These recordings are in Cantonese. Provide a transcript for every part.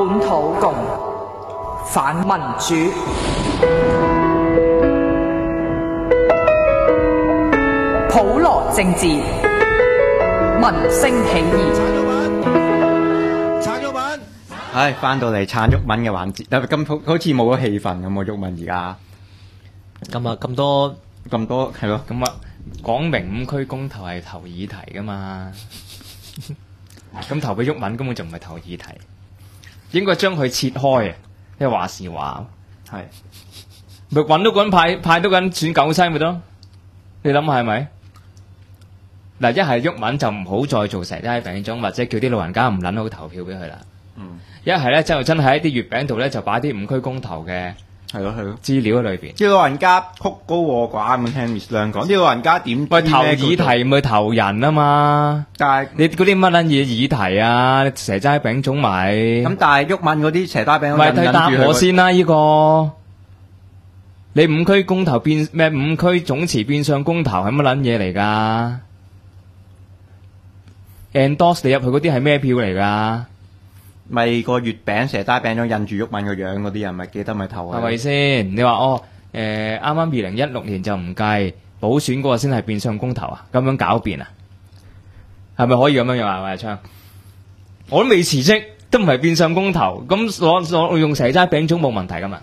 本土共，反民主。普羅政治，民聲起義。 撐咗文， 唉，翻到嚟撐毓民嘅環節，但係咁好似冇咗氣氛咁喎，毓民而家咁多係咯， 咁啊，講明五區公投係投議題噶嘛，咁投俾毓民根本就唔係投議題，應該將佢切開啊！即係話時話， 係咪揾都揾派都緊選九西咪得？你諗下係咪？嗱，一係毓民就唔好再做蛇齋餅糭，或者叫啲老人家唔撚好投票俾佢啦。一係咧就真係喺啲月餅度咧就擺啲五區公投嘅係咯資料喺裏邊。 啲老人家曲高和寡咁聽 Miss 亮講，啲老人家點喂，投議題咪投人啊嘛， 但係你嗰啲乜撚嘢議題啊？蛇齋餅糭咪咁，但係毓民嗰啲蛇齋餅咪睇答我先啦！呢個你五區公投變咩？五區總辭變相公投係乜撚嘢嚟㗎？endorse 你入去嗰啲係咩票嚟㗎？ 咪個月餅蛇齋餅咗印住毓民個樣嗰啲人，咪記得咪投啊？ 係咪先？你話啱啱2016年就唔計補選嗰個先係變相公投啊？咁樣狡辯啊？係咪可以咁樣樣啊？喂，昌，我都未辭職，都唔係變相公投，咁攞用蛇齋餅糭冇問題㗎嘛？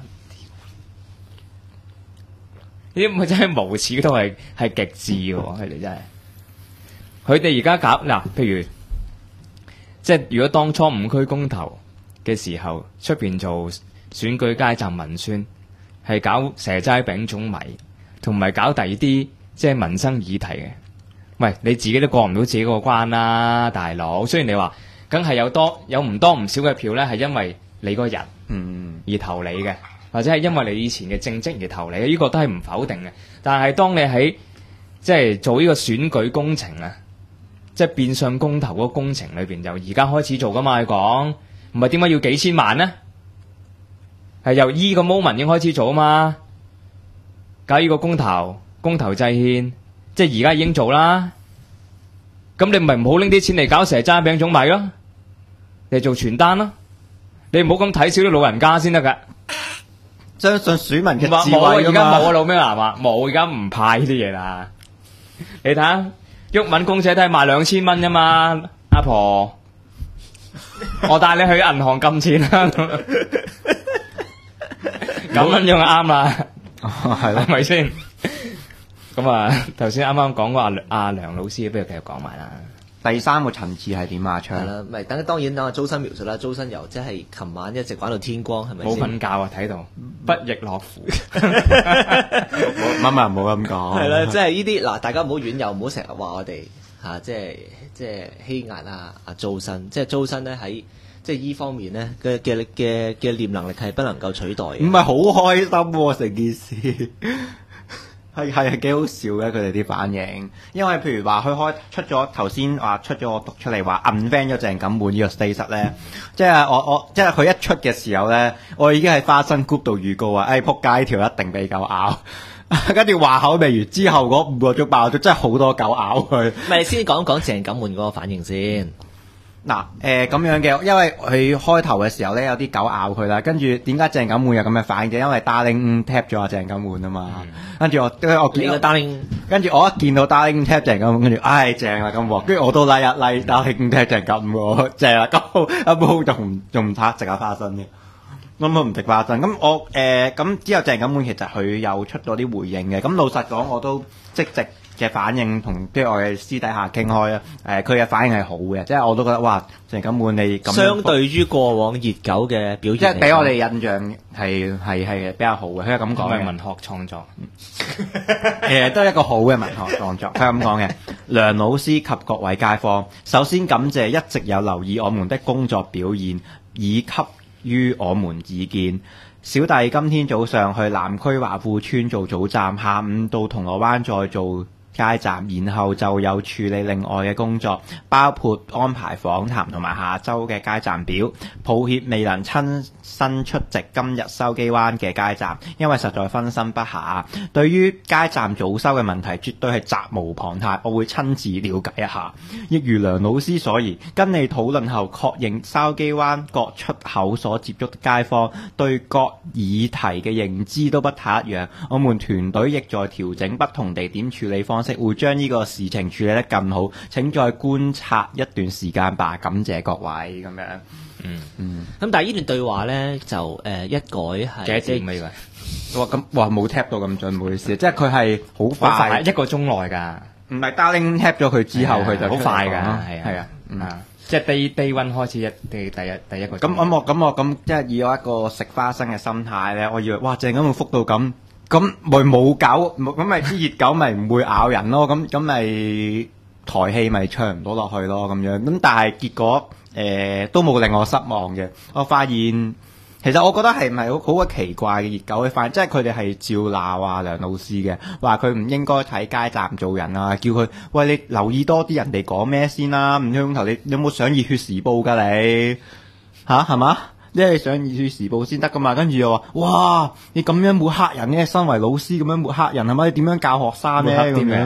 呢啲咪真係無恥到係極致嘅喎，佢哋真係。佢哋而家搞嗱，譬如即係如果當初五區公投嘅時候，出邊做選舉街站文宣，係搞蛇齋餅糭米，同埋搞第二啲即係民生議題嘅。喂，你自己都過唔到自己個關啦，大佬。雖然你話，梗係有唔多唔少嘅票咧，係因為你個人而投你嘅，或者係因為你以前嘅政績而投你嘅，呢個都係唔否定嘅。但係當你喺即係做呢個選舉工程啊，即係變相公投嗰個工程裏邊，由而家開始做噶嘛？你講唔係點解要幾千萬呢？係由依個 moment 已經開始做啊嘛！搞呢個公投制憲，即係而家已經做啦。咁你咪唔好拎啲錢嚟搞蛇齋餅糭米咯，你做傳單咯。你唔好咁睇小啲老人家先得㗎。 相信選民嘅智慧冇而家冇啊，老咩男啊，冇而家唔派呢啲嘢啦。你睇下。毓民公仔都係賣2000蚊啫嘛，阿婆，我帶你去銀行撳錢啦，咁樣樣啱啦，係咪先？咁啊，頭先啱啱講過阿梁老師，不如繼續講埋啦。 第三個層次係點啊？昌係啦，咪當然等阿周生描述啦。周生由即係琴晚一直玩到天光，係咪冇瞓覺啊？睇到不亦樂乎。 冇咁講。 係啦，即係呢啲嗱，大家唔好遠遊，唔好成日話我哋嚇，即係欺壓阿周生。即係周生咧喺即係依方面咧嘅念能力係不能夠取代嘅。 唔係好開心喎，成件事。係幾好笑嘅佢哋啲反應，因為譬如話佢出咗頭先話出咗我讀出嚟話 unvan 咗鄭錦滿呢個 status 咧，即係我即係佢一出嘅時候咧，我已經喺花生 group 度預告啊，仆街條一定俾狗咬，跟住話口未完之後嗰5個鐘爆咗，真係好多狗咬佢。 咪你先講鄭錦滿嗰個反應先。 嗱咁樣嘅，因為佢開頭嘅時候咧有啲狗咬佢啦，跟住點解鄭錦滿有咁嘅反應？因為 Darling tap 咗阿鄭錦滿啊嘛，跟住我見到 Darling， 跟住我一見到 Darling tap 鄭錦滿，跟住正啦咁喎，跟住我都 like Darling tap 鄭錦滿喎，正啦，咁一煲仲唔拆食下花生嘅，咁佢唔食花生，咁我咁之後鄭錦滿其實佢又出咗啲回應嘅，咁老實講我都即席嘅反應同即係我哋私底下傾開啊，佢嘅反應係好嘅，即係我都覺得哇，鄭錦滿你咁相對於過往熱狗嘅表現， 即係俾我哋印象係比較好嘅，佢係咁講嘅。 文學創作， 都係一個好嘅文學創作。佢係咁講嘅，梁老師及各位街坊，首先感謝一直有留意我們的工作表現，以給予我們意見。小弟今天早上去南區華富村做早站，下午到銅鑼灣再做街站，然後就有處理另外嘅工作，包括安排訪談同埋下週嘅街站表。抱歉未能親身出席今日筲箕灣嘅街站，因為實在分身不下。對於街站早收嘅問題，絕對係責無旁貸，我會親自了解一下。亦如梁老師所言，跟你討論後確認筲箕灣各出口所接觸的街坊對各議題嘅認知都不太一樣，我們團隊亦在調整不同地點處理方式，會將呢個事情處理得更好。請再觀察一段時間吧，感謝各位咁樣。 咁但係呢段對話咧就一改係幾多點啊？ 哇冇 tap 到咁盡，唔好意思，即係佢係好快 1個鐘內㗎， 唔係 Darling tap 咗佢之後，佢就好快㗎， 係啊。 即係 day one 開始第一個。 咁即係以我一個食花生嘅心態咧，我以為哇鄭咁會覆到咁咪冇狗，咁咪啲熱狗咪唔會咬人咯，咁咪台戲咪唱唔到落去咯咁樣。咁但係結果都冇令我失望嘅。我發現其實我覺得係咪好鬼奇怪嘅熱狗，發現即係佢哋係照鬧啊梁老師嘅，話佢唔應該睇街站做人啊，叫佢喂你留意多啲人哋講咩先啦，唔通頭你有冇上熱血時報㗎你吓係嘛？即係上熱血時報先得㗎嘛，跟住又話哇你咁樣抹黑人嘅，身為老師咁樣抹黑人係咪？你點樣教學生咧咁樣？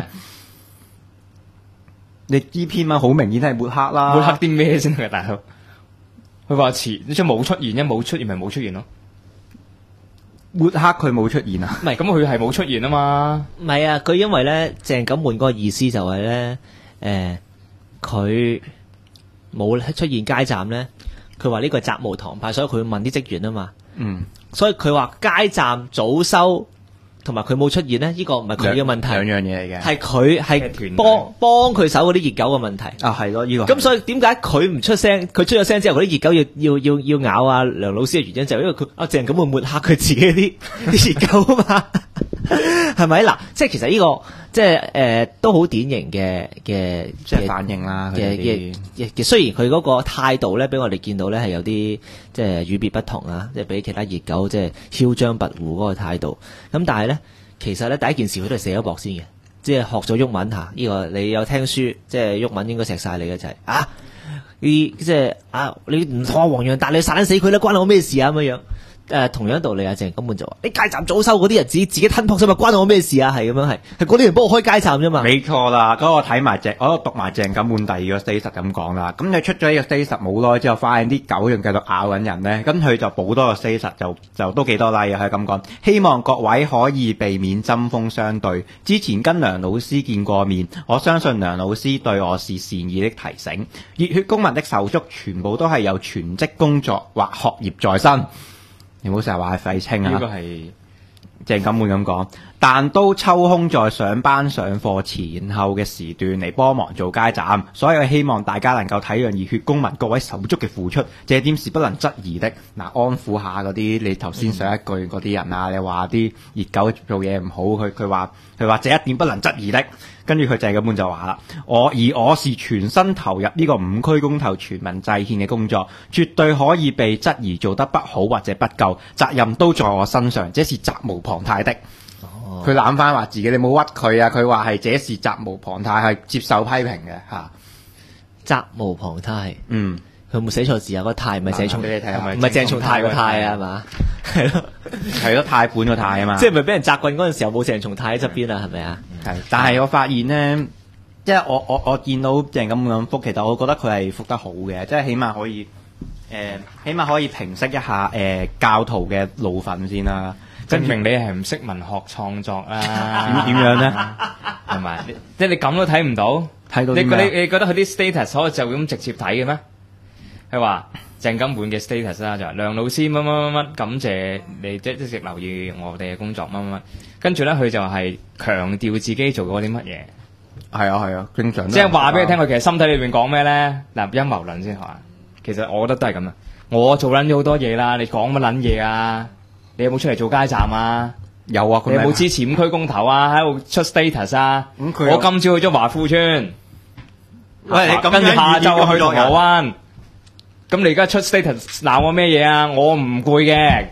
你呢篇文好明顯係抹黑啦， 抹黑啲咩先啊大佬？佢話即係冇出現，冇出現咪冇出現咯。 抹黑佢冇出現啊？ 唔係，咁佢係冇出現啊嘛。 唔係啊，佢因為咧鄭錦滿嗰個意思就係咧，佢冇出現街站咧，佢話呢個係責無旁貸，所以佢會問啲職員啊嘛。所以佢話街站早收同埋佢冇出現咧，呢個唔係佢嘅問題， 兩樣嘢嚟嘅， 係佢係幫佢手嗰啲熱狗嘅問題啊，係咯呢個。 咁所以點解佢唔出聲？佢出咗聲之後，嗰啲熱狗要咬啊梁老師嘅原因就係因為佢鄭錦滿抹黑佢自己啲熱狗啊嘛，係咪嗱？即係其實呢個即係都好典型嘅即係反應啦嘅雖然佢嗰個態度咧，俾我哋見到咧係有啲即係與別不同啊，即係比其他熱狗即係囂張跋扈嗰個態度。咁但係咧，其實咧第一件事佢都係寫咗薄先嘅，即係學咗鬱文嚇。呢個你有聽書，即係鬱文應該錫晒你嘅就係即係你唔同我黃洋達，你殺死佢啦，關我咩事啊咁樣。同樣道理啊，鄭錦滿就話：你街站早收嗰啲日子，自己吞撲啫嘛，關我咩事啊？係咁樣係嗰啲人幫我開街站啫嘛。 冇錯啦，嗰個睇埋我讀埋鄭錦滿第二個 status 咁講啦。咁你出咗呢個 status 冇耐之後，發現啲狗仲繼續咬緊人咧，咁佢就補多個 status 就都幾多 like 啊，係咁講。希望各位可以避免針鋒相對。之前跟梁老師見過面，我相信梁老師對我是善意的提醒。熱血公民的手足全部都係有全職工作或學業在身。你唔好成日話係廢青啊！ 呢個係鄭錦滿咁講，但都抽空在上班上課前後嘅時段嚟幫忙做街站，所以我希望大家能夠體諒熱血公民各位手足嘅付出，這點是不能質疑的。嗱，安撫下嗰啲你頭先上一句嗰啲人啊，你話啲熱狗做嘢唔好，佢話這一點不能質疑的。跟住佢鄭錦滿就話啦，我是全身投入呢個5區公投全民制憲嘅工作，絕對可以被質疑做得不好或者不夠，責任都在我身上，這是責無旁貸的。佢攬翻話自己，你冇屈佢啊！佢話係這是責無旁貸，係接受批評嘅嚇。 責無旁貸， 佢有冇寫錯字啊？個貸唔係寫重， 俾你睇下， 唔係鄭松泰個泰啊？係嘛？係咯， 係咯，貸款個貸啊嘛。 即係咪俾人責棍嗰陣時候冇鄭松泰喺側邊啊？係咪啊？ 係，但係我發現咧，即係我見到鄭錦滿咁覆，其實我覺得佢係覆得好嘅，即係起碼可以平息一下教徒嘅怒憤先啦。 證明你係唔識文學創作啊？ 點樣咧？ 係咪？即係你咁都睇唔到？ 睇到你覺得佢啲 status 可以就咁直接睇嘅咩？佢話鄭錦滿嘅 status 啦，就話梁老師乜乜乜乜，感謝你即一直留意我哋嘅工作乜乜乜。跟住咧，佢就係強調自己做過啲乜嘢。 係啊，經常即係話俾你聽，佢其實心底裏邊講咩咧？嗱，陰謀論先係嘛？其實我覺得都係咁啊！我做撚咗好多嘢啦，你講乜撚嘢啊？你有冇出嚟做街站啊？ 有啊， 你有冇支持5區公投啊？喺度出 status 啊？我今朝去咗華富村， 喂，你咁跟住下晝去銅鑼灣， 灣。咁你而家出 status 鬧我咩嘢啊？我唔攰嘅，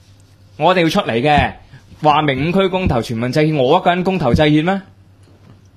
我一定要出嚟嘅。話明5區公投全民制憲，我一個人公投制憲咩？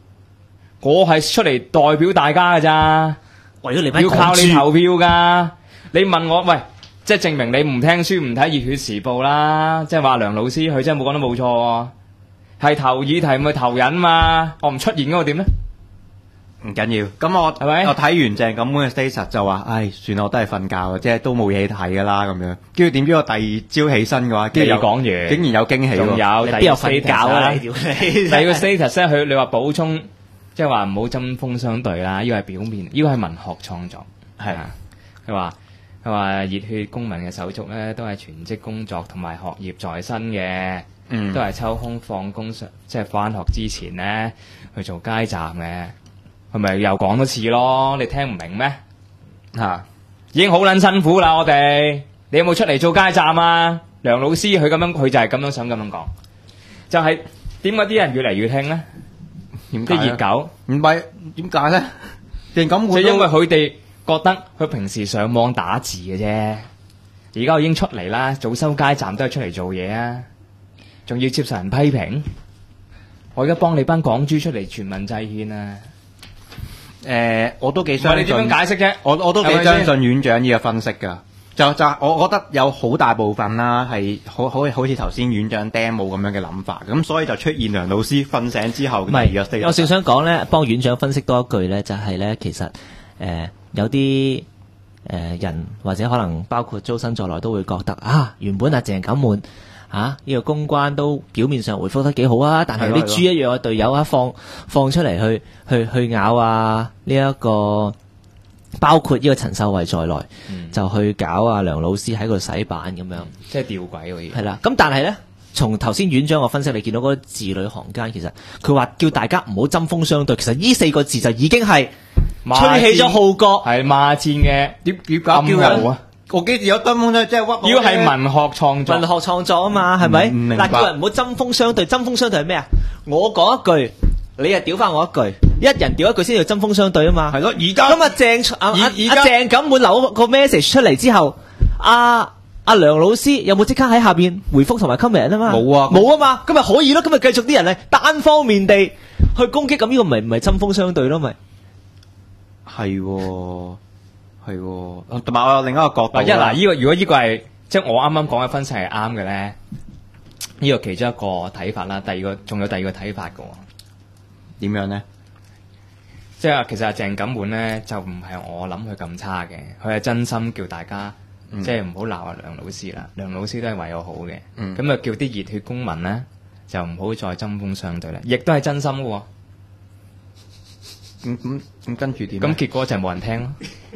我係出嚟代表大家㗎咋， 為咗你班要靠你港豬投票㗎。你問我喂，即係證明你唔聽書唔睇《熱血時報》啦，即係話梁老師佢真係冇講得冇錯喎，係投議題咪投人嘛，我唔出現嗰個點咧？ 唔緊要，咁我係咪我睇完鄭錦滿嘅 status 就話，唉，算啦，我都係瞓覺嘅，即係都冇嘢睇噶啦咁樣。跟住點知我第二朝起身嘅話，跟住未講完竟然有驚喜喎。 仲有你邊有瞓覺啊？你第屌二個 status 咧，佢你話補充，即係話唔好針鋒相對啦，呢個係表面，呢個係文學創作，係啊。佢話熱血公民嘅手足咧，都係全職工作同埋學業在身嘅，都係抽空放工上，即係翻學之前咧去做街站嘅。係咪又講多次咯？你聽唔明咩？已經好撚辛苦啦，我哋。你有冇出嚟做街站啊？梁老師佢就係咁樣想咁樣講，就係點解啲人越嚟越興咧？啲熱狗唔係點解咧？鄭錦滿就因為佢哋覺得佢平時上網打字嘅啫，而家已經出嚟啦，早收街站都係出嚟做嘢啊，仲要接受人批評。我而家幫你班港豬出嚟全民制憲啊！ 我都幾相信。 你點樣解釋啫？ 我都幾相信院長呢個分析㗎。就我覺得有好大部分啦，係好似頭先院長 demo 咁樣嘅諗法，咁所以就出現梁老師瞓醒之後唔係，我想講咧，幫院長分析多一句咧，就係咧，其實有啲人或者可能包括周身在內都會覺得啊，原本鄭錦滿呢個公關都表面上回覆得幾好啊，但係啲豬一樣嘅隊友放出嚟去咬啊呢一個。包括呢個陳秀慧在內，就去搞啊梁老師喺度洗版咁樣， 即係吊詭喎。 係啦，咁但係咧，從頭先院長嘅分析，你見到嗰啲字裏行間，其實佢話叫大家唔好針鋒相對，其實呢4個字就已經係吹起咗號角， 係罵戰嘅點叫人啊！我幾時有針鋒相對，即係屈。 要係文學創作， 文學創作啊嘛，係咪？ 明白。 嗱，叫人唔好針鋒相對，針鋒相對係咩啊？我講一句。你又屌翻我一句，一人屌一句先叫針鋒相對啊嘛。 係咯，而家咁鄭錦滿留個 message 出嚟之後，阿梁老師有冇即刻喺下邊回覆同埋 comment 啊嘛？冇啊嘛，咁咪可以咯，咁咪繼續啲人咧單方面地去攻擊，咁呢個唔係針鋒相對咯，咪係同埋我有另一個角度。 如果呢個係即係我啱啱講嘅分析係啱嘅咧，呢個其中一個睇法啦。仲有第二個睇法嘅。 點樣咧？ 即係其實鄭錦滿咧就唔係我諗佢咁差嘅，佢係真心叫大家即係唔好鬧阿梁老師啦。梁老師都係為我好嘅，咁啊叫啲熱血公民咧就唔好再針鋒相對啦，亦都係真心嘅喎。 咁跟住點？ 咁結果就係冇人聽咯，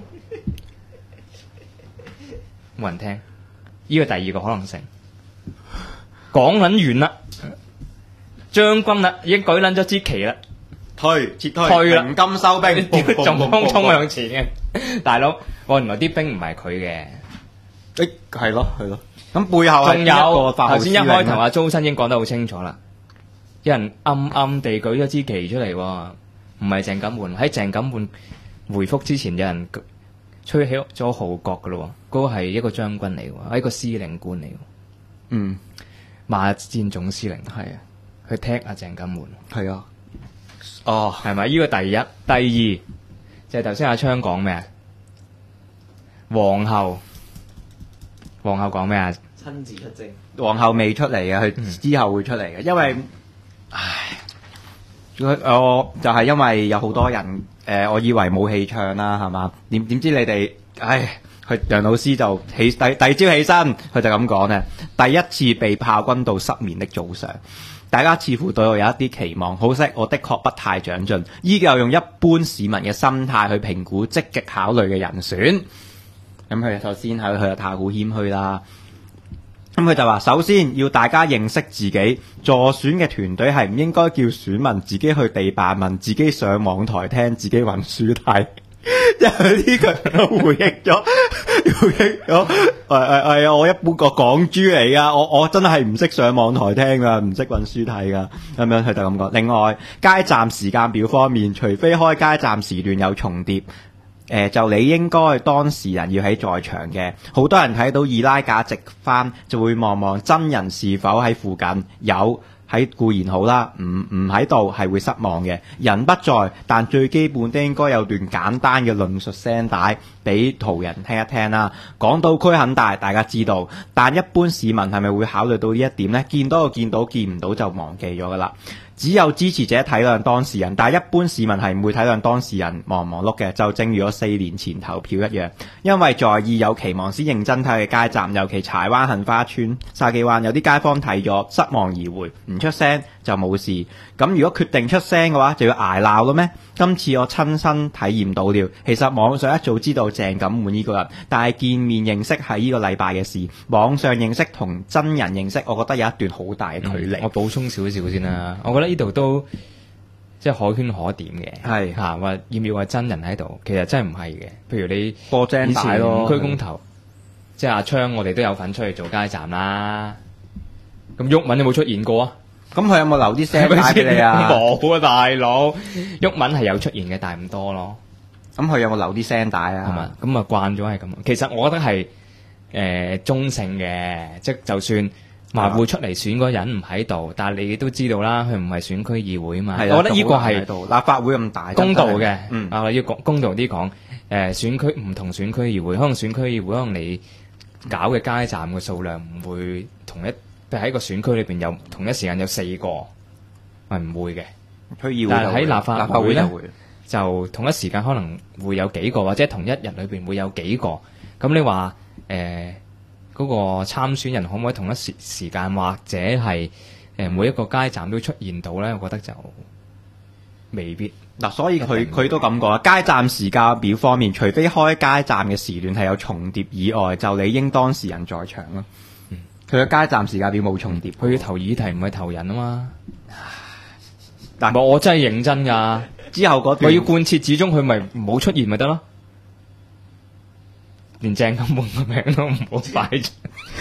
冇人聽。呢個第二個可能性講撚完啦，將軍啦已經舉撚咗支旗啦。撤退啦！ 鳴金收兵， 仲衝向前嘅大佬，原來啲兵唔係佢嘅， 係咯。咁背後係仲有頭先一開頭阿周身已經講得好清楚啦，有人暗暗地舉咗支旗出嚟，唔係鄭錦滿。喺鄭錦滿回覆之前，有人吹起咗號角噶咯，嗰個係一個將軍嚟，係一個司令官嚟。馬戰總司令係啊，去踢阿鄭錦滿係啊。 係咪？呢個第一，第二就係頭先阿昌講咩啊？皇后講咩啊？ 親自出征， 皇后未出嚟嘅，佢之後會出嚟嘅，因為，我就係因為有好多人，我以為冇戲唱啦，係嘛？點知你哋，佢楊老師就第二朝起身，佢就咁講咧，第一次被炮轟到失眠的早上。大家似乎對我有一啲期望，可惜我的確不太長進，依舊用一般市民嘅心態去評估積極考慮嘅人選。咁佢首先佢就太好謙虛啦。咁佢就話：首先要大家認識自己，助選嘅團隊係唔應該叫選民自己去地辦問，自己上網台聽，自己揾書睇。因為呢個回憶咗，我一般個港豬嚟噶，我真係唔識上網台聽噶，唔識揾書睇噶，咁樣佢就咁講。另外，街站時間表方面，除非開街站時段有重疊，就你應該當事人要喺在場嘅。好多人睇到二拉架直翻，就會望望真人是否喺附近，有喺固然好啦，唔喺度係會失望嘅。人不在，但最基本都應該有段簡單嘅論述聲帶俾途人聽一聽啦。港島區很大，大家知道，但一般市民係咪會考慮到呢一點呢？見到就見到，見唔到就忘記咗噶啦。只有支持者體諒當事人，但係一般市民係唔會體諒當事人忙唔忙碌嘅，就正如我4年前投票一樣，因為在意有期望先認真睇嘅街站，尤其柴灣杏花村、筲箕灣有啲街坊睇咗失望而回，唔出聲就冇事。咁如果決定出聲嘅話，就要捱鬧嘅咩？今次我親身體驗到了，其實網上一早知道鄭錦滿呢個人，但係見面認識係呢個禮拜嘅事，網上認識同真人認識，我覺得有一段好大嘅距離。 我補充少少先啦，我覺得呢度都即係可圈可點嘅， 係嚇話要唔要話真人喺度，其實真係唔係嘅。譬如你播正以前帶咯， 五區公投，即係阿昌，我哋都有份出去做街站啦。咁毓民有冇出現過啊？ 咁佢有冇留啲聲帶俾你啊？ 冇啊，大佬！毓民係有出現嘅，但係唔多咯。 咁佢有冇留啲聲帶啊？ 係嘛？咁啊慣咗係咁。其實我覺得係中性嘅，即係就算話會出嚟選嗰人唔喺度，但係你都知道啦，佢唔係選區議會啊嘛。 係啊， 我覺得呢個係立法會咁大公道嘅。 啊， 要公道啲講，選區唔同選區議會，可能選區議會可能你搞嘅街站嘅數量唔會同一。譬如喺個選區裏邊有同一時間有4個，係唔會嘅。 區議會但係喺立法會咧， 會就同一時間可能會有幾個，或者同一日裏邊會有幾個。咁你話嗰個參選人可唔可以同一時間，或者係每一個街站都出現到咧？我覺得就未必。 嗱，所以佢都咁講啦。街站時間表方面，除非開街站嘅時段係有重疊以外，就理應當事人在場咯。佢嘅街站時間表冇重疊， 佢要投議題唔係投人啊嘛。但我真係認真㗎。 之後嗰段我要貫徹始終，佢咪唔好出現咪得咯。連鄭錦滿個名都唔好擺出。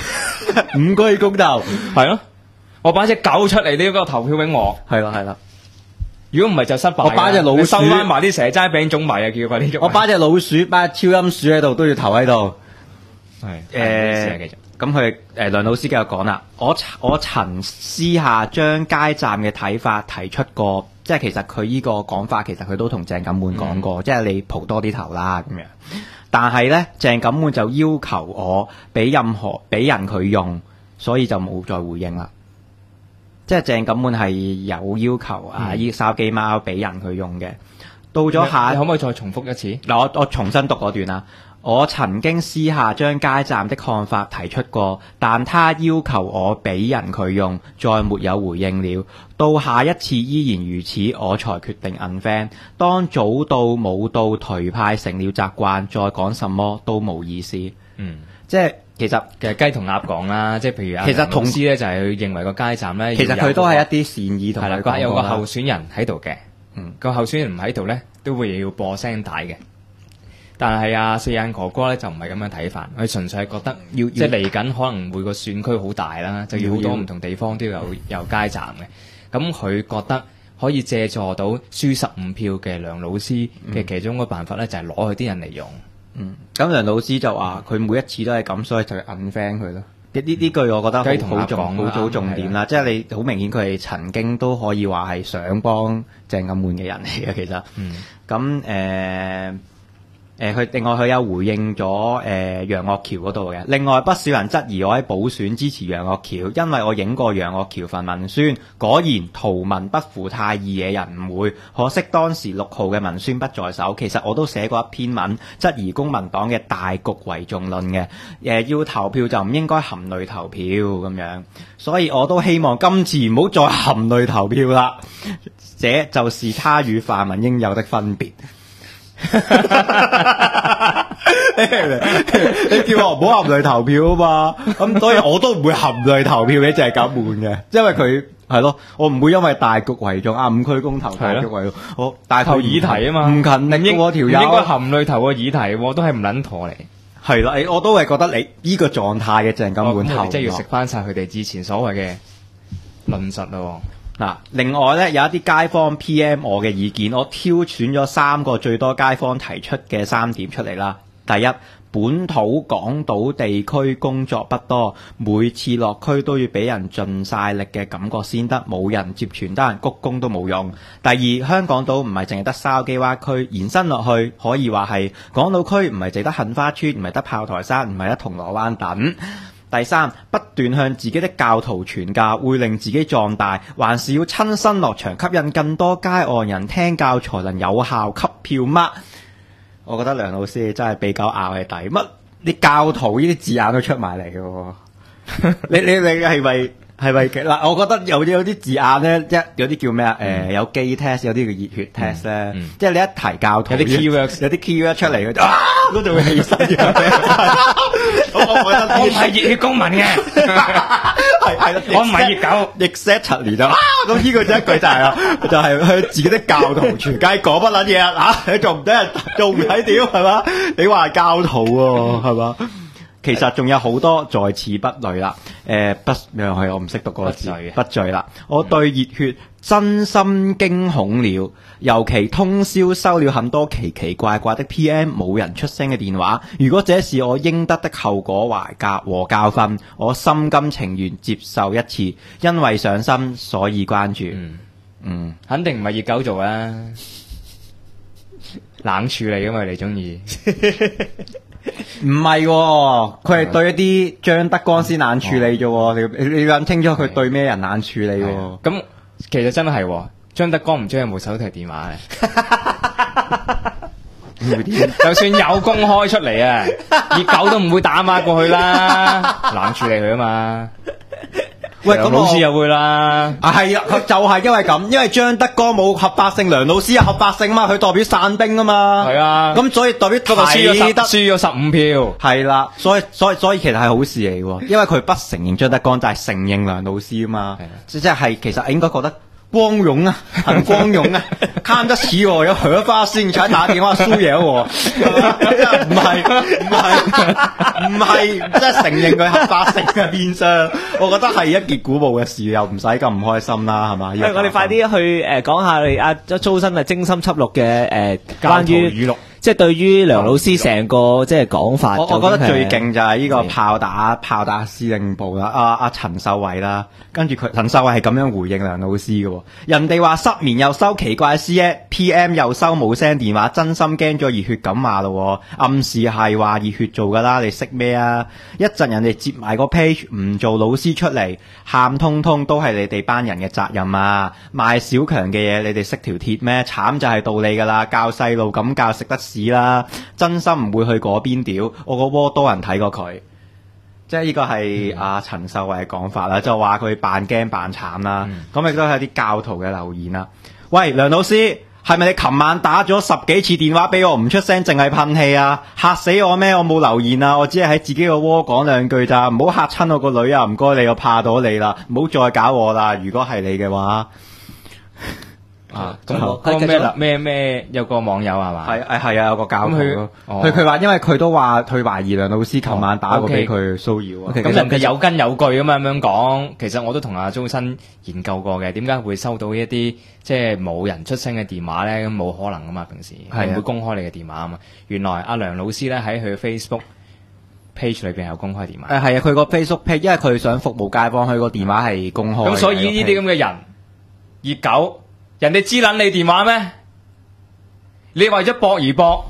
5區公投係咯，我擺隻狗出嚟，你嗰個投票俾我。 係啦。 如果唔係就失敗。 我擺隻老鼠， 收翻埋啲蛇齋餅種埋啊！叫佢呢種。 我擺隻老鼠，擺隻超音鼠喺度都要投喺度。 係繼續。 咁佢梁老師繼續講啦，我曾私下將街站嘅睇法提出過，即係其實佢呢個講法其實佢都同鄭錦滿講過，即係你蒲多啲頭啦咁樣。但係咧，鄭錦滿就要求我俾人佢用，所以就冇再回應啦。即係鄭錦滿係有要求啊，呢筲箕貓俾人佢用嘅。到咗下， 你可唔可以再重複一次？ 嗱，我重新讀嗰段啦。我曾經私下將街站的看法提出過，但他要求我俾人佢用，再沒有回應了。到下一次依然如此，我才決定 unfriend。當早到冇到頹派成了習慣，再講什麼都冇意思。即係其實雞同鴨講啦，即係譬如其實同事咧就係佢認為個街站咧， 其實佢都係一啲善意同係啦，有個候選人喺度嘅，個候選人唔喺度咧，都會要播聲帶嘅。但係啊，四眼哥哥咧就唔係咁樣睇法，佢純粹係覺得即係嚟緊可能每個選區好大啦，就要好多唔同地方都有街站嘅。咁佢覺得可以借助到輸15票嘅梁老師嘅其中一個辦法咧，就係攞佢啲人嚟用。 咁梁老師就話佢每一次都係咁，所以就 unfriend 佢咯。呢句我覺得好重點啦，即係你好明顯佢係曾經都可以話係想幫鄭錦滿嘅人嚟嘅，其實。咁佢另外佢有回應咗楊岳橋嗰度嘅。另外不少人質疑我喺補選支持楊岳橋，因為我影過楊岳橋份文宣，果然圖文不符太易惹人誤會。可惜當時6號嘅文宣不在手，其實我都寫過一篇文質疑公民黨嘅大局為重論嘅。要投票就唔應該含淚投票咁樣，所以我都希望今次唔好再含淚投票啦。這就是他與泛民應有的分別。你叫我唔好含淚投票啊嘛，咁所以我都唔會含淚投票嘅，就係咁悶嘅，因為佢係咯，我唔會因為大局為重5區公投大局為重，我大投議題啊嘛， 唔勤力喎條友， 應該含淚投個議題，都係唔撚妥嚟。 係啦，我都係覺得你呢個狀態嘅鄭錦滿投， 即係要食翻晒佢哋之前所謂嘅論述咯。 嗱，另外咧有一啲街坊 PM 我嘅意見，我挑選咗3個最多街坊提出嘅3點出嚟啦。 第一，本土港島地區工作不多，每次落區都要俾人盡晒力嘅感覺先得，冇人接傳單，鞠躬都冇用。第二，香港島唔係淨係得筲箕灣區，延伸落去可以話係港島區唔係淨得杏花邨，唔係得炮台山，唔係得銅鑼灣等。第三，不斷向自己的教徒傳教會令自己壯大，還是要親身落場吸引更多街外人聽教才能有效吸票嗎？我覺得梁老師真係比較拗係抵乜？啲教徒呢啲字眼都出埋嚟嘅喎，你係咪嗱？我覺得有啲字眼咧，有啲叫咩啊？有基 test， 有啲叫熱血 test 咧，即係你一提教徒，有啲 keyword 出嚟，嗰度會起身嘅。 我唔係熱血公民嘅， 係啦， 我唔係熱狗 exactly 就咁呢個就一句就係啦，就係向自己的教徒傳教講乜撚嘢啊？你做唔得人做唔睇屌係嘛？你話係教徒喎係嘛？其實仲有好多在此不累啦，不又係我唔識讀嗰個字，不罪啦。我對熱血真心驚恐了，尤其通宵收了很多奇奇怪怪的 PM， 冇人出聲嘅電話。如果這是我應得的後果和教訓，我心甘情願接受一次，因為上心所以關注。 肯定唔係熱狗做啊，冷處理噶嘛，你中意？ 唔係喎，佢係對一啲張德江先冷處理啫喎，你諗清楚佢對咩人冷處理喎？ 咁其實真係喎，張德江唔知有冇手提電話嘅，就算有公開出嚟啊，熱狗都唔會打孖過去啦，冷處理佢啊嘛。喂，咁老師又會啦。 係啊，就係因為咁，因為張德江冇合法性，梁老師有合法性啊嘛，佢代表散兵啊嘛。係啊，咁所以代表嗰個輸咗15票。係啦，所以其實係好事嚟喎，因為佢不承認張德江，就係承認梁老師啊嘛。即係其實應該覺得光榮啊，很光榮啊，看得起我，有荷花先才打電話輸贏我，唔係，即係承認佢合法性嘅變相，我覺得係一件鼓舞嘅事，又唔使咁唔開心啦，係嘛？ 我哋快啲去講下你阿周生嘅精心輯錄嘅關於語錄。 即係對於梁老師成個即係講法， 我覺得最勁就係呢個炮打司令部啦，阿陳秀慧啦，跟住陳秀慧係咁樣回應梁老師嘅喎，人哋話失眠又收奇怪 PM 又收冇聲電話，真心驚咗熱血咁話咯，暗示係話熱血做㗎啦，你識咩啊？一陣人哋接埋個 page 唔做老師出嚟，喊通通都係你哋班人嘅責任啊！賣小強嘅嘢你哋識條鐵咩？慘就係道理㗎啦，教細路咁教食得啦，真心唔會去嗰邊屌，我個窩多人睇過佢，即係呢個係阿陳秀慧嘅講法啦，就話佢扮驚扮慘啦，咁亦都係啲教徒嘅留言啦。喂，梁老師，係咪你琴晚打咗10幾次電話俾我唔出聲，淨係噴氣啊？嚇死我咩？我冇留言啊，我只係喺自己個窩講兩句咋，唔好嚇親我個女啊！唔該你，我怕到你啦，唔好再搞我啦。如果係你嘅話。 咁咩有個網友係嘛？係啊，有個教徒咯。佢話因為佢都話佢懷疑梁老師琴晚打過俾佢騷擾啊。 咁人哋有根有據咁樣講，其實我都同阿周生研究過嘅，點解會收到一啲即係冇人出聲嘅電話咧？咁冇可能噶嘛，平時唔會公開你嘅電話啊嘛。原來阿梁老師咧喺佢 Facebook page 裏邊有公開電話。 係啊，佢個 Facebook page 因為佢想服務街坊，佢個電話係公開。 咁所以呢啲咁嘅人熱狗。人哋知撚你電話咩？你為咗搏而搏，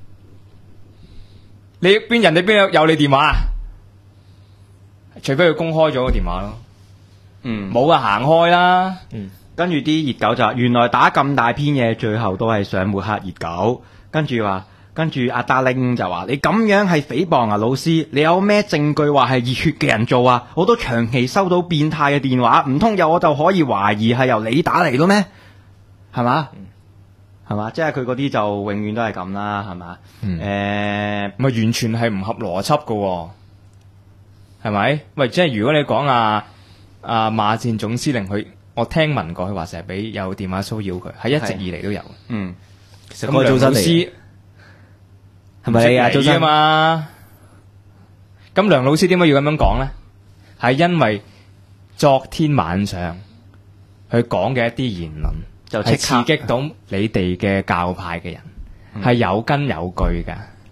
人哋邊有你電話啊？除非佢公開咗個電話咯。冇啊，行開啦。 跟住啲熱狗就話，原來打咁大篇嘢，最後都係想抹黑熱狗。跟住阿達令就話：你咁樣係誹謗啊，老師！你有咩證據話係熱血嘅人做啊？我都長期收到變態嘅電話，唔通我就可以懷疑係由你打嚟咯咩？係嘛？係嘛？即係佢嗰啲就永遠都係咁啦，係嘛？ 咪完全係唔合邏輯噶，係咪？喂，即係如果你講馬戰總司令，我聽聞過佢話成日有電話騷擾佢，係一直以嚟都有。 其實咁梁老師係咪你啊？做生嘛？咁梁老師點解要咁樣講咧？係因為昨天晚上佢講嘅一啲言論。就刺激到你哋嘅教派嘅人，係有根有據㗎。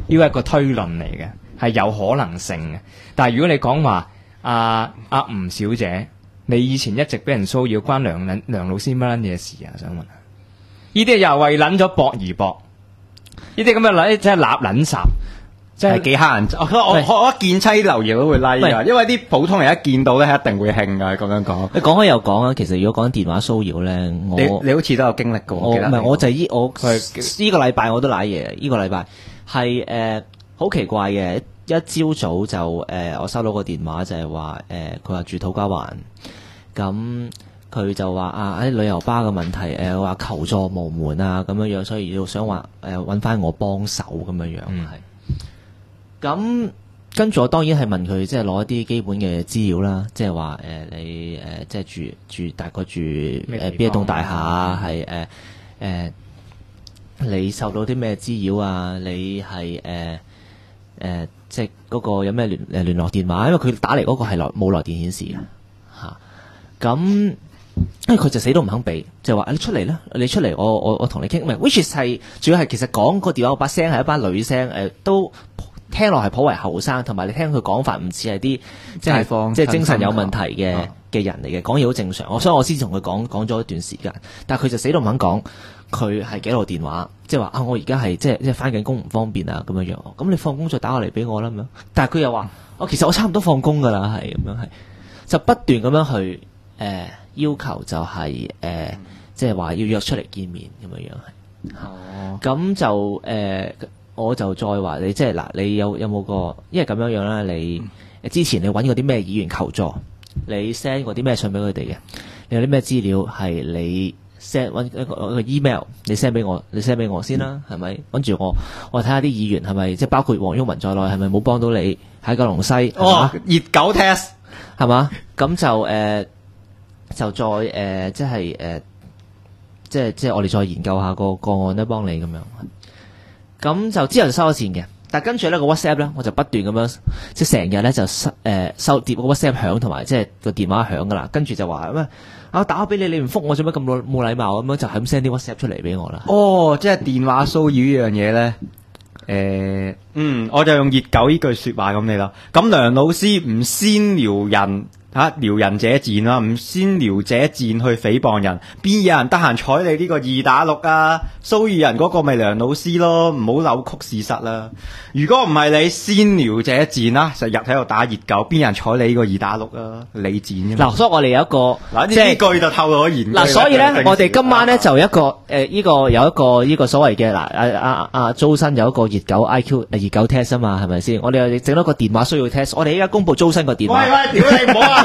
呢個係一個推論嚟嘅，係有可能性嘅。但係如果你講話阿吳小姐，你以前一直俾人騷擾，關梁老師乜撚嘢事啊？想問下，呢啲又為撚咗搏而搏，呢啲咁嘅撚真係揦撚霎。即係幾黑人，我一見妻留言都會 like 㗎，因為啲普通人一見到咧係一定會興㗎。咁樣講， 你講開又講啊，其實如果講電話騷擾咧， 你好似都有經歷過。 我就依個禮拜我都賴嘢，呢個禮拜係好奇怪嘅，一朝早就我收到個電話就係話佢話住土瓜灣，咁佢就話啲旅遊巴嘅問題話求助無門啊咁樣樣，所以要想話揾翻我幫手咁樣樣係。咁跟住我當然係問佢，即係攞一啲基本嘅資料啦，即係話你即係住大概住邊一棟大廈，係你受到啲咩滋擾啊？你係即係嗰個有咩聯絡電話？因為佢打嚟嗰個係冇來電顯示嘅嚇。咁因為佢就死都唔肯俾，就話你出嚟啦，你出嚟我同你傾。唔係 which is 係主要係其實講個電話把聲係一班女聲都。聽落係頗為後生，同埋你聽佢講法唔似係啲即係精神有問題嘅人嚟嘅，講嘢好正常。所以我先同佢講咗一段時間，但係佢就死都唔肯講佢係幾號電話，即係話我而家係即係翻緊工唔方便啊咁樣樣。咁你放工再打過嚟俾我啦咁樣。但係佢又話其實我差唔多放工㗎啦，係咁樣係，就不斷咁樣去要求就係即係話要約出嚟見面咁樣樣係。咁就我就再話你，即係嗱，你有冇個，因為咁樣樣啦，你之前你揾過啲咩議員求助，你 send 過啲咩信俾佢哋嘅，你有啲咩資料係你 send 揾一個 email， 你 send 俾我先啦，係咪？跟住我睇下啲議員係咪，即係包括黃毓民在內，係咪冇幫到你喺九龍西？ 熱狗 test 係嘛？咁就再即係即係我哋再研究下個案咧，幫你咁樣。咁就之後就收咗線嘅，但係跟住咧個 WhatsApp 咧，我就不斷咁樣，即係成日咧就收碟個 WhatsApp 響，同埋即係個電話響噶啦。跟住就話咩我打俾你，你唔覆我做咩咁冇禮貌咁樣，就係咁 send 啲 WhatsApp 出嚟俾我啦。 即係電話騷擾呢樣嘢咧，我就用熱狗呢句說話咁你啦。咁梁老師唔先撩人。撩人者賤啦，唔先撩者賤去誹謗人，邊有人得閒睬你呢個2打6啊？騷擾人嗰個咪梁老師咯，唔好扭曲事實啦。如果唔係你先撩者賤啦，成日喺度打熱狗，邊有人睬你呢個2打6啊？你賤嗱， 所以我哋有一個呢句就透露咗言。 所以咧，我哋今晚咧就一個有一個所謂嘅阿租新有一個熱狗 IQ 熱狗 test 啊嘛，係咪先？我哋又整咗個電話需要 test， 我哋依家公布租新個電話。 喂，屌你唔好啊！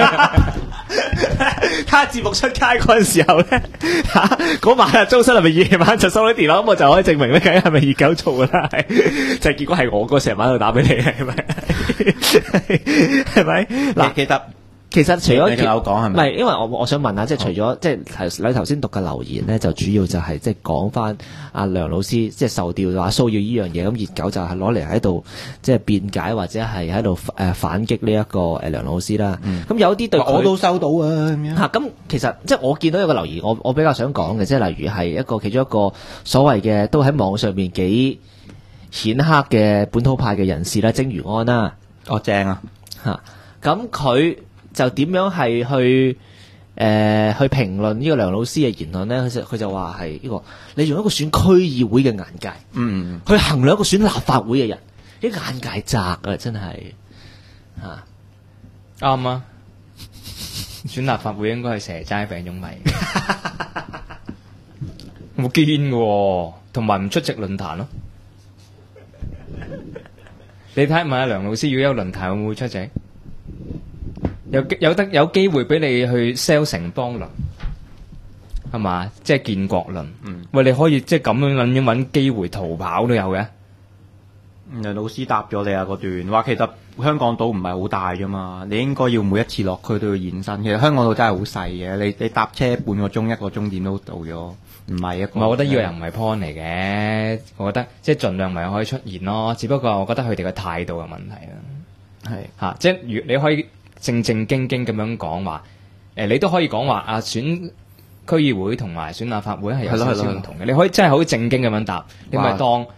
睇下節目出街嗰陣時候咧，嗰晚啊，租新係咪夜晚就收咗電話，咁我就可以證明咧，究竟係咪熱狗做噶啦？就結果係我嗰成晚喺度打俾你，係咪？係咪？嗱，其實除咗你有講係咪？ 唔係，因為我想問下，即係除咗即係你頭先讀嘅留言咧，就主要就係即係講翻阿梁老師即係受調話騷擾呢樣嘢，咁熱狗就係攞嚟喺度即係辯解或者係喺度反擊呢一個梁老師啦。咁有啲對我都收到啊咁樣。 咁其實即係我見到有個留言，我比較想講嘅，即係例如係一個其中一個所謂嘅都喺網上面幾顯赫嘅本土派嘅人士啦，曾如安啦。 正啊！ 咁佢就點樣係去評論呢個梁老師嘅言論咧？佢就話係呢個你用一個選區議會嘅眼界，去衡量一個選立法會嘅人，啲眼界窄啊！真係啱啊！選立法會應該係蛇齋餅糭米，冇堅嘅，同埋唔出席論壇咯。你睇問下梁老師，如果有論壇會唔會出席？有機會俾你去 sell 城邦論，係嘛？即係建國論。喂，你可以即係咁樣揾機會逃跑都有嘅。 梁老師答咗你啊嗰段，話其實香港島唔係好大啫嘛，你應該要每一次落區都要延伸。其實香港島真係好細嘅，你搭車半個鐘1個鐘點都到咗，唔係一個。 我覺得呢個又唔係 point 嚟嘅，我覺得即係盡量咪可以出現咯。只不過我覺得佢哋嘅態度嘅問題啦。係即係你可以正正經經咁樣講話，你都可以講話選區議會同埋選立法會係有少少唔同嘅。你可以真係好正經咁樣答，你咪當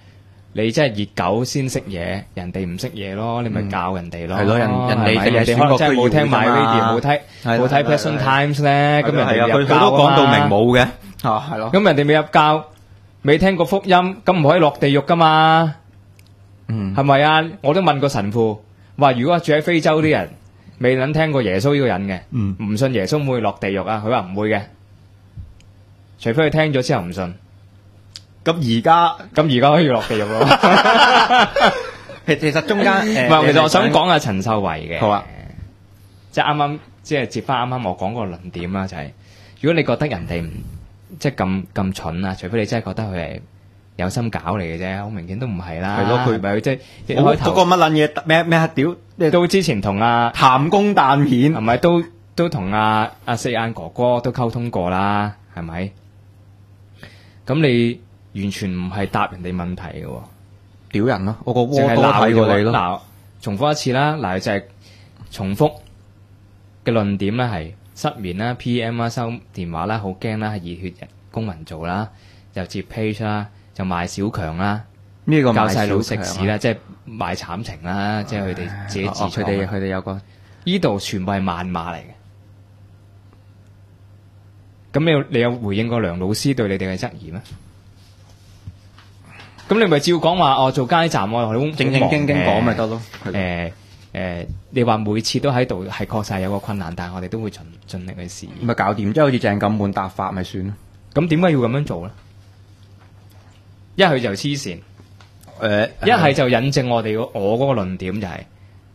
你真係熱狗先識嘢，人哋唔識嘢咯，你咪教人哋咯。 係咯，人哋係咪人哋可能真係冇聽 My Radio， 冇睇 Passion Times 咧，咁人哋佢都入教講到明啊嘛。 冇嘅，係咯。 咁人哋未入教，未聽過福音，咁唔可以落地獄噶嘛？係咪啊？我都問過神父，話如果住喺非洲啲人未撚聽過耶穌呢個人嘅，唔信耶穌會唔會落地獄啊？佢話唔會嘅，除非佢聽咗之後唔信。 咁而家可以落地獄咯。 其實中間唔係，其實我想講下陳秀維嘅。 好啊， 即係啱啱即係接翻啱啱我講個論點啦，就係如果你覺得人哋唔即係咁蠢啊，除非你真係覺得佢係有心搞你嘅啫，好明顯都唔係啦。 係咯，佢咪佢即係一嗰開頭個乜撚嘢咩屌都之前同阿鹹公彈片係咪都同阿四眼哥哥都溝通過啦，係咪？咁你完全唔係答人哋問題嘅喎， 屌人咯！我個窩淨係多睇過你咯。 嗱，重複一次啦，嗱就係重複嘅論點咧，係失眠啦、PM 啦、收電話啦、好驚啦、係熱血公民做啦，又接 page 啦，就賣小強啦， 咩個教細佬食屎屎啦，即係賣慘情啦，即係佢哋自己自創。 佢哋有個呢度全部係謾罵嚟嘅。咁你有回應過梁老師對你哋嘅質疑咩？咁你咪照講話做街站我好正正經經講咪得咯。 你話每次都喺度係確實係有個困難，但係我哋都會盡力去試。 咪搞掂，即係好似鄭錦滿答法咪算咯。 咁點解要咁樣做咧？一係就黐線，一係就引證我嗰個論點就係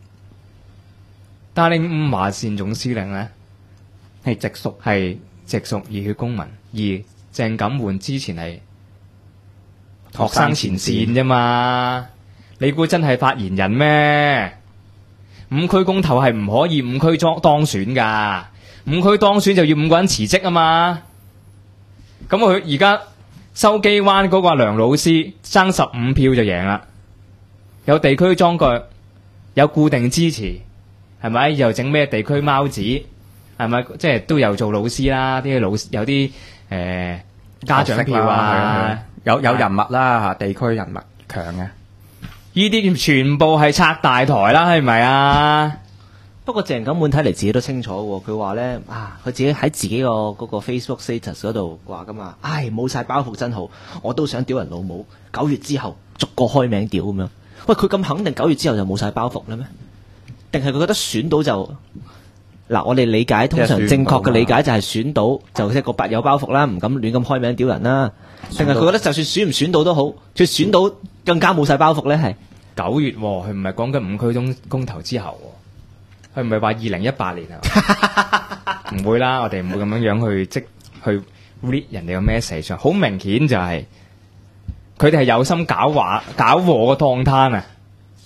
達令伍華善總司令咧係直屬熱血公民，而鄭錦滿之前係學生前線啫嘛，你估真係發言人咩？五區公投係唔可以五區當選噶，五區當選就要5個人辭職啊嘛。咁佢而家筲箕灣嗰個梁老師爭15票就贏啦，有地區裝腳，有固定支持，係咪？又整咩地區貓子，係咪？即係都有做老師啦，啲老師有啲家長票啊。 有人物啦，地區人物強嘅， 呢啲全部係拆大台啦，係咪啊？不過鄭錦滿睇嚟自己都清楚喎，佢話咧佢自己喺自己個嗰個 Facebook status 嗰度話噶嘛，冇晒包袱真好，我都想屌人老母，9月之後逐個開名屌咁樣。喂，佢咁肯定9月之後就冇晒包袱啦咩？定係佢覺得選到就嗱？我哋理解通常正確嘅理解就係選到就即係個有包袱啦，唔敢亂咁開名屌人啦。定係佢覺得就算選唔選到都好，佢選到更加冇晒包袱咧？係 9月，佢唔係講緊5區公投之後，佢唔係話2018年啊，唔會啦，我哋唔會咁樣去 read 人哋個 message， 好明顯就係佢哋係有心搞禍個檔攤啊，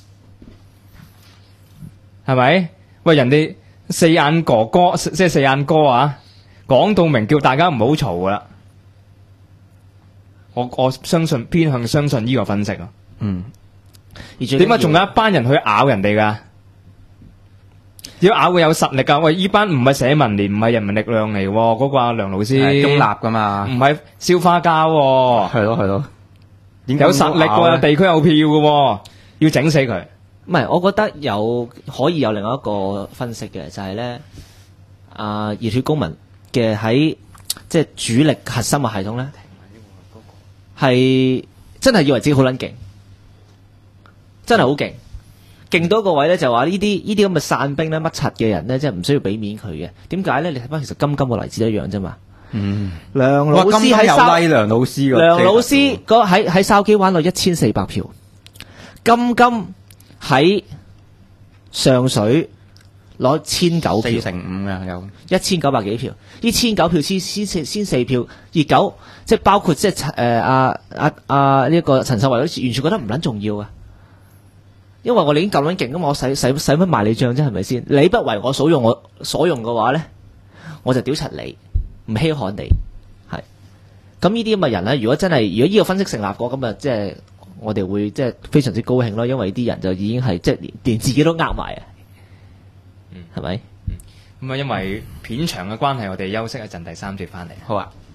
係咪？喂，人哋四眼哥哥即係四眼哥啊，講到明叫大家唔好嘈噶啦。我偏向相信呢個分析咯。點解仲有一班人去咬人哋噶？要咬佢有實力噶。喂，呢班唔係社民連，唔係人民力量嚟，嗰個梁老師中立噶嘛， 唔係燒花膠。係咯，有實力喎，地區有票嘅，要整死佢。 唔係，我覺得可以有另外一個分析嘅，就係咧，熱血公民嘅喺即係主力核心嘅系統咧。係真係以為自己好撚勁，真係好勁，勁到一個位咧就話呢啲咁嘅散兵咧乜柒嘅人咧，即係唔需要俾面佢嘅。點解咧？你睇翻其實金個例子都一樣啫嘛。梁老師喺梁老師喺筲箕灣攞1400票，金喺上水攞1009票 ，4成5嘅有 1900幾票，呢1009票先4票，熱狗即係包括即係呢個陳秀維好似完全覺得唔撚重要啊，因為我哋已經夠撚勁㗎嘛，我使乜賣你帳啫，係咪先？你不為我所用，我所用嘅話咧，我就屌柒你，唔稀罕你係。咁呢啲咁嘅人咧，如果呢個分析成立過，咁啊即係我哋會即係非常之高興咯，因為啲人就已經係即係連自己都呃埋啊。係咪？ 咁啊，因為片長嘅關係，我哋休息一陣，第3節翻嚟。 好啊。